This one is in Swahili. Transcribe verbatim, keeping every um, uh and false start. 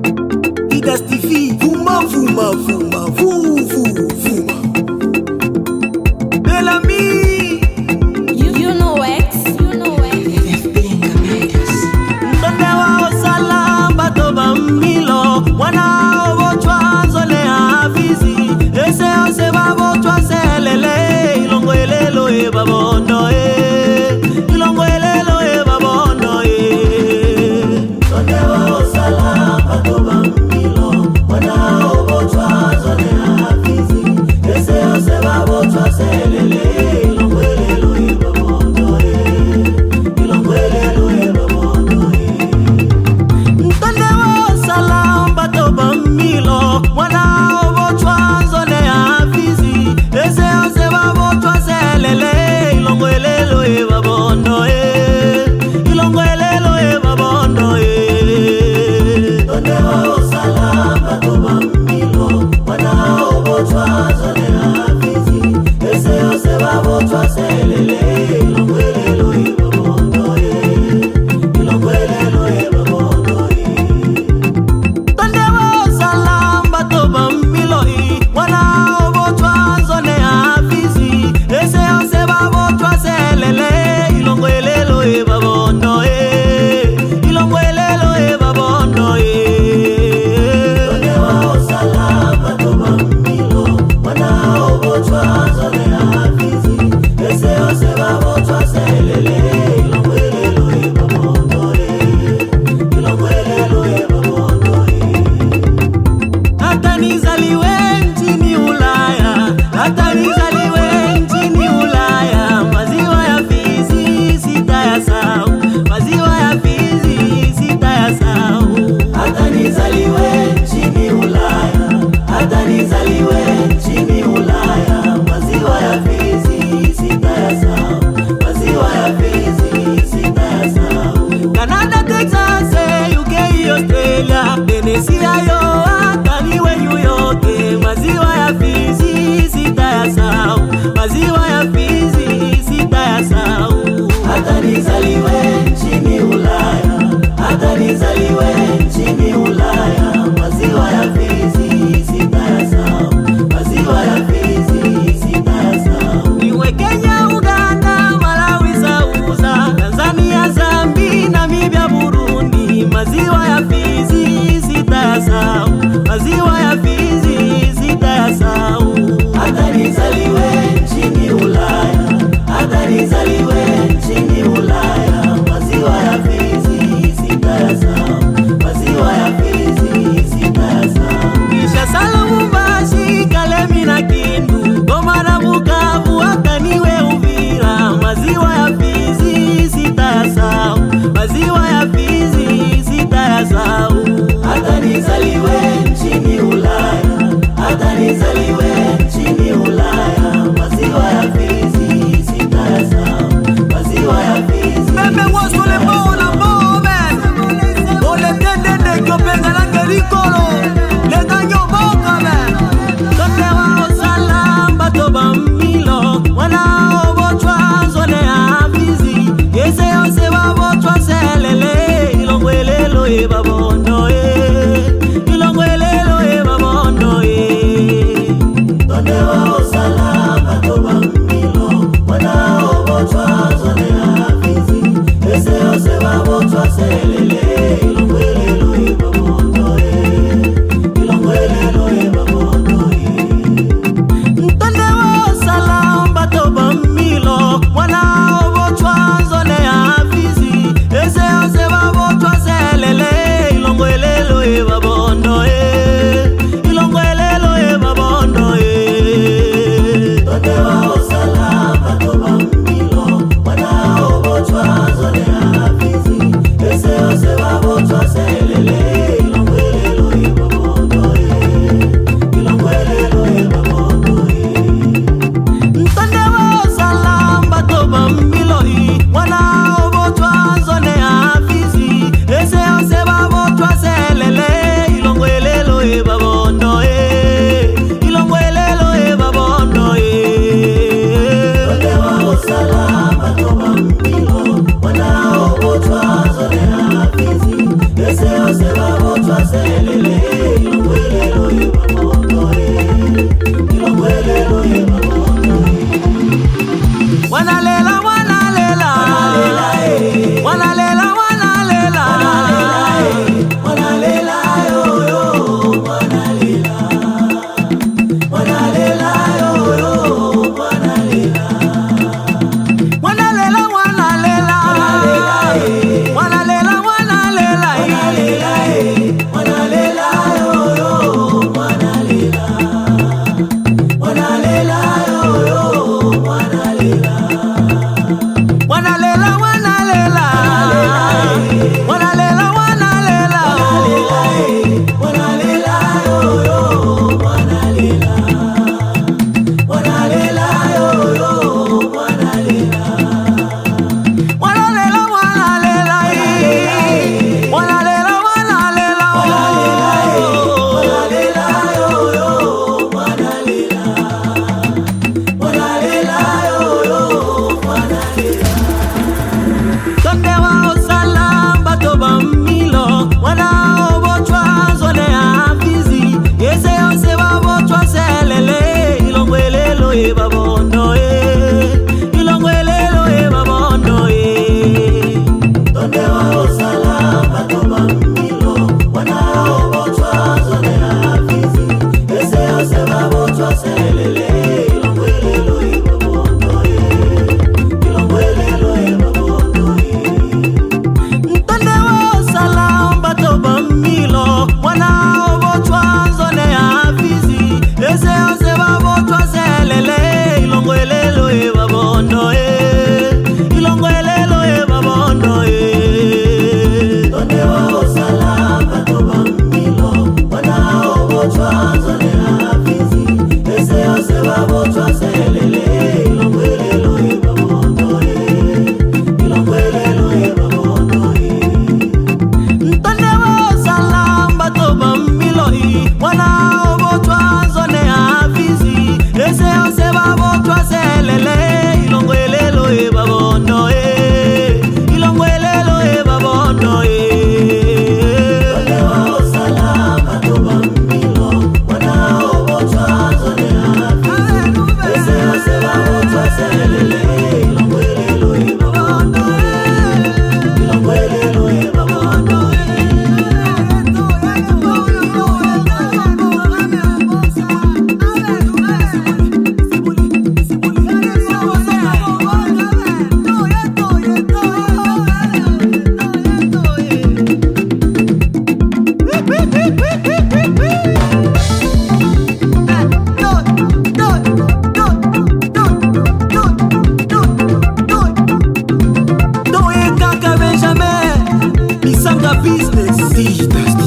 Idastifie, Vuma, Vuma, Vuma, Vou, Vou, Vuma. Bellamy, You, you know X, you know X. Ndonewa osalamba toba milo, wana obo chwanzole afizi, ese ose babo chwanselele, ilongo elelo e babondo e, ilongo elelo e babondo e. Ndonewa osalamba toba milo, wana obo chwanzole afizi, ese ose babo chwanselele, ilongo elelo e babondo e, ilongo elelo e babondo e. Ndonewa osalamba toba milo, wana obo chwanzole afizi, ese ose babo chwanselele, ilongo elelo e babondo e, ilongo elelo e babondo e. Ndonewa osalamba toba milo, wana obo chwanzole afizi, ese ose babo chwanselele, ilongo elelo e babondo e, ilongo elelo e babondo e. Tondewa osalamba toba milo i, wana obo chwanzole afizi, ese ose babo chwanselele, ilongo elelo e babondo e, ilongo elelo e babondo e. Tondewa osalamba toba milo, wana obo chwanzole afizi, ese ose babo chwanselele, ilongo elelo e babondo e, ilongo elelo e babondo e. Hata nizaliwe nchini Ulaya, hata nizaliwe nchini Ulaya, maziwa ya Fizi sitayasahau, maziwa ya Fizi sitayasahau. Hata nizaliwe nchini Ulaya, hata nizaliwe nchini Ulaya, maziwa ya Fizi sitayasahau, maziwa ya Fizi sitayasahau. Canada, Texas, U K, Australia, Tennessee, Iowa, kaniwe New York, maziwa ya Fizi sitayasahau, maziwa ya Fizi sitayasahau. Hata nizaliwe nchini Ulaya, hata nizaliwe nchini Ulaya, maziwa ya Fizi sitayasahau, maziwa ya Fizi sitayasahau. Niwe Kenya, Uganda, Malawi, Sauza, Tanzania, Zambia, Namibia, Burundi, maziwa ya Fizi sitayasahau, maziwa ya Fizi sitayasahau. Hata nizaliwe nchini Ulaya, hata nizaliwe nchini Ulaya, maziwa ya Fizi sitayasahau, maziwa ya Fizi sitayasahau. Kisha Salamu, Bashi, Kalemi na Kindu, Goma na Bukavu, akaniwe Uvira, maziwa ya Fizi sitayasahau, maziwa ya Fizi sitayasahau. Hata nizaliwe nchini Ulaya, hata nizaliwe nchini Ulaya, maziwa ya Fizi sitayasahau, maziwa ya Fizi. Bebe wasole bona bobe, ole tende de kopenga na gerikolo, lenga nyoboka be. Tondewa osalamba toba milo, wana obo chwanzole afizi, ese ose babo chwanselele, ilongo elelo e babondo e, ilongo elelo e babondo e. Tondewa osalamba toba milo, wana obo chwanzole afizi, ese ose babo chwanselele, ilongo elelo e babondo e. business.